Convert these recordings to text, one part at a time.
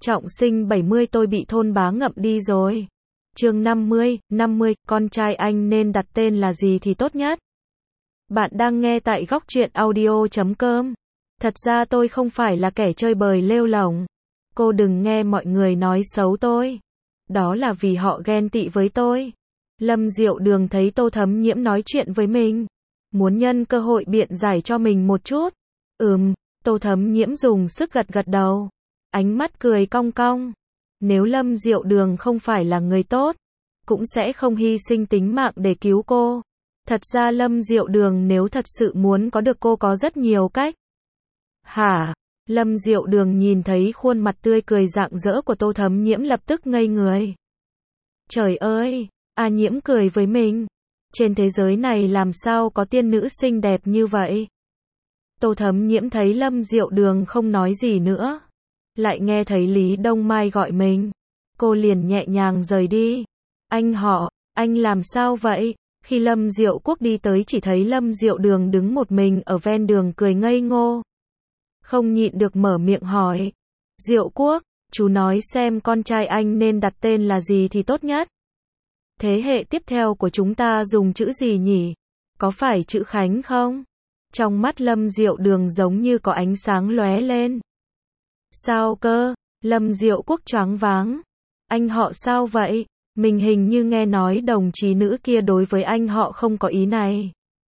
Trọng sinh 70 tôi bị thôn bá ngậm đi rồi. Chương 50, con trai anh nên đặt tên là gì thì tốt nhất? Bạn đang nghe tại góc truyện audio.com. Thật ra tôi không phải là kẻ chơi bời lêu lổng. Cô đừng nghe mọi người nói xấu tôi. Đó là vì họ ghen tị với tôi. Lâm Diệu Đường thấy Tô Thấm Nhiễm nói chuyện với mình, muốn nhân cơ hội biện giải cho mình một chút. Tô Thấm Nhiễm dùng sức gật gật đầu, ánh mắt cười cong cong. Nếu Lâm Diệu Đường không phải là người tốt, cũng sẽ không hy sinh tính mạng để cứu cô. Thật ra Lâm Diệu Đường nếu thật sự muốn có được cô có rất nhiều cách. Hả? Lâm Diệu Đường nhìn thấy khuôn mặt tươi cười rạng rỡ của Tô Thấm Nhiễm lập tức ngây người. Trời ơi, A Nhiễm cười với mình. Trên thế giới này làm sao có tiên nữ xinh đẹp như vậy? Tô Thấm Nhiễm thấy Lâm Diệu Đường không nói gì nữa, lại nghe thấy Lý Đông Mai gọi mình. Cô liền nhẹ nhàng rời đi. Anh làm sao vậy? Khi Lâm Diệu Quốc đi tới chỉ thấy Lâm Diệu Đường đứng một mình ở ven đường cười ngây ngô. Không nhịn được mở miệng hỏi. Diệu Quốc, chú nói xem con trai anh nên đặt tên là gì thì tốt nhất? Thế hệ tiếp theo của chúng ta dùng chữ gì nhỉ? Có phải chữ Khánh không? Trong mắt Lâm Diệu Đường giống như có ánh sáng lóe lên. Sao cơ? Lâm Diệu Quốc choáng váng. Anh họ sao vậy? Mình hình như nghe nói đồng chí nữ kia đối với anh họ không có ý này.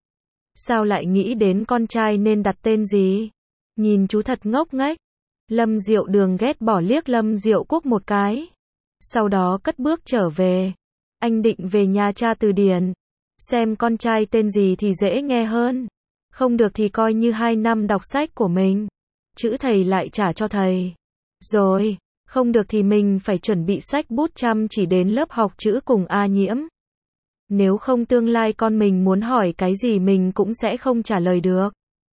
Sao lại nghĩ đến con trai nên đặt tên gì? Nhìn chú thật ngốc nghếch. Lâm Diệu Đường ghét bỏ liếc Lâm Diệu Quốc một cái. Sau đó cất bước trở về. Anh định về nhà tra từ điển, xem con trai tên gì thì dễ nghe hơn. Không được thì coi như 2 năm đọc sách của mình. Chữ thầy lại trả cho thầy. Rồi, không được thì mình phải chuẩn bị sách bút chăm chỉ đến lớp học chữ cùng A Nhiễm. Nếu không tương lai con mình muốn hỏi cái gì mình cũng sẽ không trả lời được.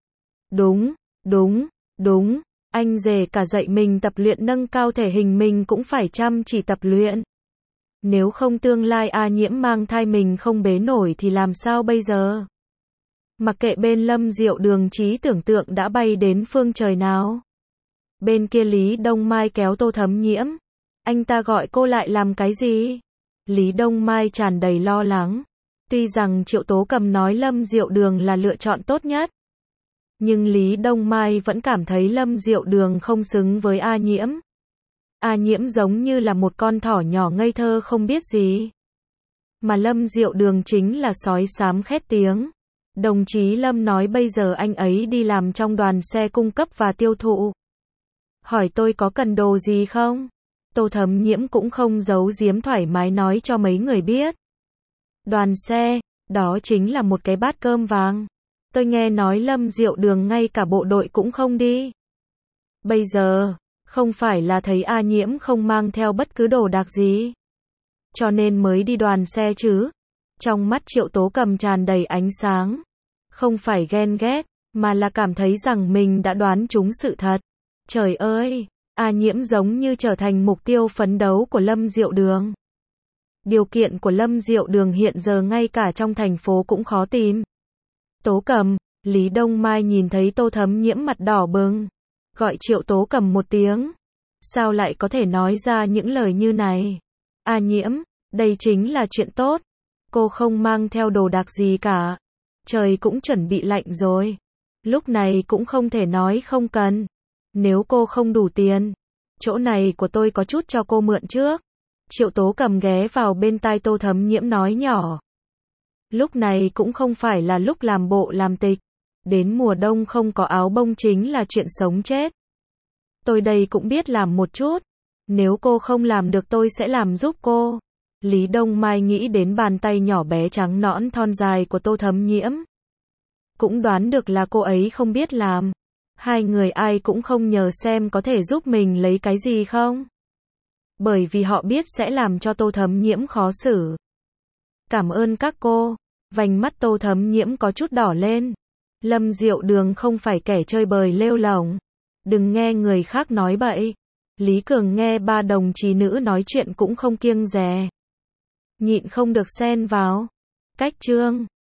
Đúng, anh dè cả dạy mình tập luyện nâng cao thể hình mình cũng phải chăm chỉ tập luyện. Nếu không tương lai A Nhiễm mang thai mình không bế nổi thì làm sao bây giờ? Mặc kệ bên Lâm Diệu Đường trí tưởng tượng đã bay đến phương trời nào. Bên kia Lý Đông Mai kéo Tô Thấm Nhiễm. Anh ta gọi cô lại làm cái gì? Lý Đông Mai tràn đầy lo lắng. Tuy rằng Triệu Tố Cầm nói Lâm Diệu Đường là lựa chọn tốt nhất, nhưng Lý Đông Mai vẫn cảm thấy Lâm Diệu Đường không xứng với A Nhiễm. A Nhiễm giống như là một con thỏ nhỏ ngây thơ không biết gì. Mà Lâm Diệu Đường chính là sói xám khét tiếng. Đồng chí Lâm nói bây giờ anh ấy đi làm trong đoàn xe cung cấp và tiêu thụ. Hỏi tôi có cần đồ gì không? Tô Thấm Nhiễm cũng không giấu giếm thoải mái nói cho mấy người biết. Đoàn xe, đó chính là một cái bát cơm vàng. Tôi nghe nói Lâm Diệu Đường ngay cả bộ đội cũng không đi. Bây giờ, không phải là thấy A Nhiễm không mang theo bất cứ đồ đạc gì, cho nên mới đi đoàn xe chứ? Trong mắt Triệu Tố Cầm tràn đầy ánh sáng. Không phải ghen ghét, mà là cảm thấy rằng mình đã đoán trúng sự thật. Trời ơi, A Nhiễm giống như trở thành mục tiêu phấn đấu của Lâm Diệu Đường. Điều kiện của Lâm Diệu Đường hiện giờ ngay cả trong thành phố cũng khó tìm. Tố Cầm, Lý Đông Mai nhìn thấy Tô Thấm Nhiễm mặt đỏ bừng, gọi Triệu Tố Cầm một tiếng. Sao lại có thể nói ra những lời như này? A Nhiễm, đây chính là chuyện tốt. Cô không mang theo đồ đạc gì cả. Trời cũng chuẩn bị lạnh rồi. Lúc này cũng không thể nói không cần. Nếu cô không đủ tiền, chỗ này của tôi có chút cho cô mượn trước. Triệu Tố Cầm ghé vào bên tai Tô Thấm Nhiễm nói nhỏ. Lúc này cũng không phải là lúc làm bộ làm tịch. Đến mùa đông không có áo bông chính là chuyện sống chết. Tôi đây cũng biết làm một chút. Nếu cô không làm được tôi sẽ làm giúp cô. Lý Đông Mai nghĩ đến bàn tay nhỏ bé trắng nõn thon dài của Tô Thấm Nhiễm. Cũng đoán được là cô ấy không biết làm. Hai người ai cũng không nhờ xem có thể giúp mình lấy cái gì không. Bởi vì họ biết sẽ làm cho Tô Thấm Nhiễm khó xử. Cảm ơn các cô. Vành mắt Tô Thấm Nhiễm có chút đỏ lên. Lâm Diệu Đường không phải kẻ chơi bời lêu lổng. Đừng nghe người khác nói bậy. Lý Cường nghe ba đồng chí nữ nói chuyện cũng không kiêng dè. Nhịn không được xen vào. Cách chương